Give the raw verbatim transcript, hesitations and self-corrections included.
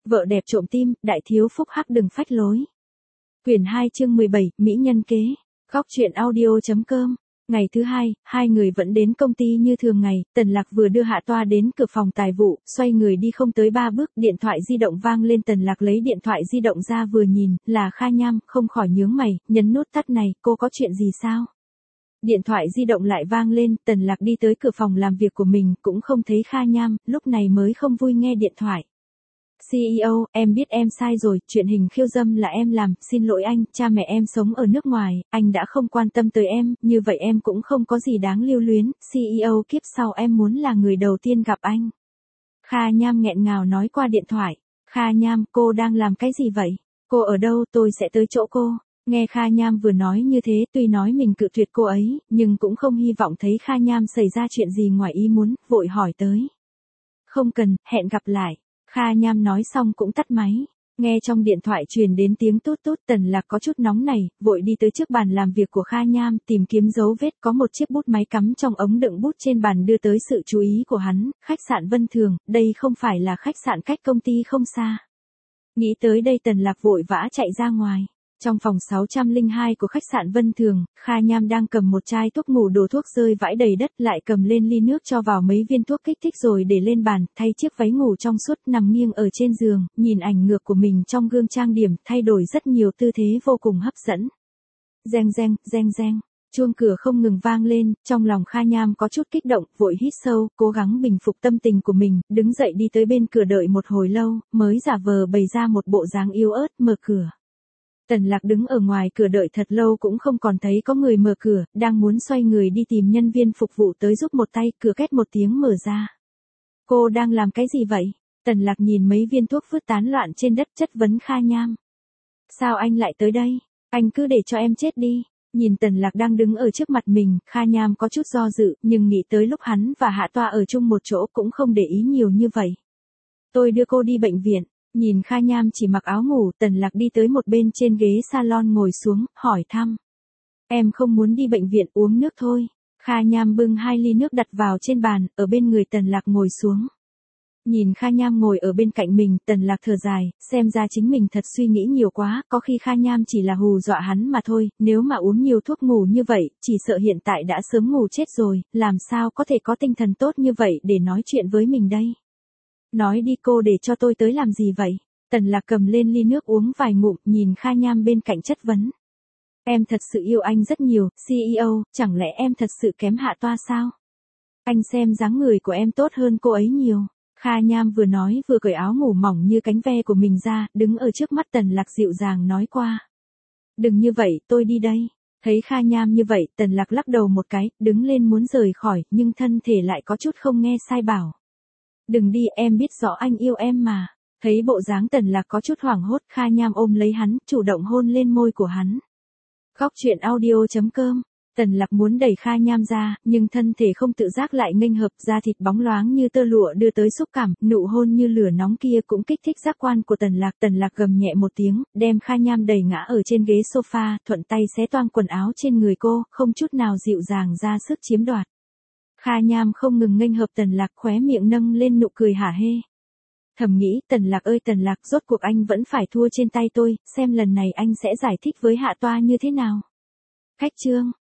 Vợ đẹp trộm tim, đại thiếu phúc hắc đừng phách lối. Quyển hai chương mười bảy, Mỹ nhân kế. Góc truyện audio.com. Ngày thứ hai, hai người vẫn đến công ty như thường ngày, Tần Lạc vừa đưa Hạ Toa đến cửa phòng tài vụ, xoay người đi không tới ba bước, điện thoại di động vang lên. Tần Lạc lấy điện thoại di động ra vừa nhìn, là Kha Nham, không khỏi nhướng mày, nhấn nút tắt này, cô có chuyện gì sao? Điện thoại di động lại vang lên, Tần Lạc đi tới cửa phòng làm việc của mình, cũng không thấy Kha Nham, lúc này mới không vui nghe điện thoại. xê e ô, em biết em sai rồi, chuyện hình khiêu dâm là em làm, xin lỗi anh, cha mẹ em sống ở nước ngoài, anh đã không quan tâm tới em, như vậy em cũng không có gì đáng lưu luyến, xê e ô kiếp sau em muốn là người đầu tiên gặp anh. Kha Nham nghẹn ngào nói qua điện thoại. Kha Nham, cô đang làm cái gì vậy? Cô ở đâu, tôi sẽ tới chỗ cô. Nghe Kha Nham vừa nói như thế, tuy nói mình cự tuyệt cô ấy, nhưng cũng không hy vọng thấy Kha Nham xảy ra chuyện gì ngoài ý muốn, vội hỏi tới. Không cần, hẹn gặp lại. Kha Nham nói xong cũng tắt máy. Nghe trong điện thoại truyền đến tiếng tút tút, Tần Lạc có chút nóng này, vội đi tới trước bàn làm việc của Kha Nham, tìm kiếm dấu vết, có một chiếc bút máy cắm trong ống đựng bút trên bàn đưa tới sự chú ý của hắn. Khách sạn Vân Thường, đây không phải là khách sạn cách công ty không xa. Nghĩ tới đây Tần Lạc vội vã chạy ra ngoài. Trong phòng sáu trăm lẻ hai của khách sạn Vân Thường, Kha Nham đang cầm một chai thuốc ngủ, đổ thuốc rơi vãi đầy đất, lại cầm lên ly nước cho vào mấy viên thuốc kích thích rồi để lên bàn, thay chiếc váy ngủ trong suốt, nằm nghiêng ở trên giường, nhìn ảnh ngược của mình trong gương trang điểm, thay đổi rất nhiều tư thế vô cùng hấp dẫn. Reng reng, reng reng, chuông cửa không ngừng vang lên, trong lòng Kha Nham có chút kích động, vội hít sâu, cố gắng bình phục tâm tình của mình, đứng dậy đi tới bên cửa đợi một hồi lâu, mới giả vờ bày ra một bộ dáng yếu ớt, mở cửa. Tần Lạc đứng ở ngoài cửa đợi thật lâu cũng không còn thấy có người mở cửa, đang muốn xoay người đi tìm nhân viên phục vụ tới giúp một tay, cửa két một tiếng mở ra. Cô đang làm cái gì vậy? Tần Lạc nhìn mấy viên thuốc vứt tán loạn trên đất, chất vấn Kha Nham. Sao anh lại tới đây? Anh cứ để cho em chết đi. Nhìn Tần Lạc đang đứng ở trước mặt mình, Kha Nham có chút do dự, nhưng nghĩ tới lúc hắn và Hạ Toa ở chung một chỗ cũng không để ý nhiều như vậy. Tôi đưa cô đi bệnh viện. Nhìn Kha Nham chỉ mặc áo ngủ, Tần Lạc đi tới một bên trên ghế salon ngồi xuống, hỏi thăm. Em không muốn đi bệnh viện, uống nước thôi. Kha Nham bưng hai ly nước đặt vào trên bàn, ở bên người Tần Lạc ngồi xuống. Nhìn Kha Nham ngồi ở bên cạnh mình, Tần Lạc thở dài, xem ra chính mình thật suy nghĩ nhiều quá, có khi Kha Nham chỉ là hù dọa hắn mà thôi, nếu mà uống nhiều thuốc ngủ như vậy, chỉ sợ hiện tại đã sớm ngủ chết rồi, làm sao có thể có tinh thần tốt như vậy để nói chuyện với mình đây. Nói đi, cô để cho tôi tới làm gì vậy? Tần Lạc cầm lên ly nước uống vài ngụm, nhìn Kha Nham bên cạnh chất vấn. Em thật sự yêu anh rất nhiều, xê e ô, chẳng lẽ em thật sự kém Hạ Toa sao? Anh xem dáng người của em tốt hơn cô ấy nhiều. Kha Nham vừa nói vừa cởi áo ngủ mỏng như cánh ve của mình ra, đứng ở trước mắt Tần Lạc dịu dàng nói qua. Đừng như vậy, tôi đi đây. Thấy Kha Nham như vậy, Tần Lạc lắc đầu một cái, đứng lên muốn rời khỏi, nhưng thân thể lại có chút không nghe sai bảo. Đừng đi, em biết rõ anh yêu em mà. Thấy bộ dáng Tần Lạc có chút hoảng hốt, Kha Nham ôm lấy hắn, chủ động hôn lên môi của hắn. Góc truyện audio.com. Tần Lạc muốn đẩy Kha Nham ra, nhưng thân thể không tự giác lại nghênh hợp, da thịt bóng loáng như tơ lụa đưa tới xúc cảm, nụ hôn như lửa nóng kia cũng kích thích giác quan của Tần Lạc. Tần Lạc gầm nhẹ một tiếng, đem Kha Nham đẩy ngã ở trên ghế sofa, thuận tay xé toang quần áo trên người cô, không chút nào dịu dàng ra sức chiếm đoạt. Kha Nham không ngừng nghênh hợp Tần Lạc, khóe miệng nâng lên nụ cười hả hê. Thầm nghĩ, Tần Lạc ơi Tần Lạc, rốt cuộc anh vẫn phải thua trên tay tôi, xem lần này anh sẽ giải thích với Hạ Toa như thế nào. Khách trương.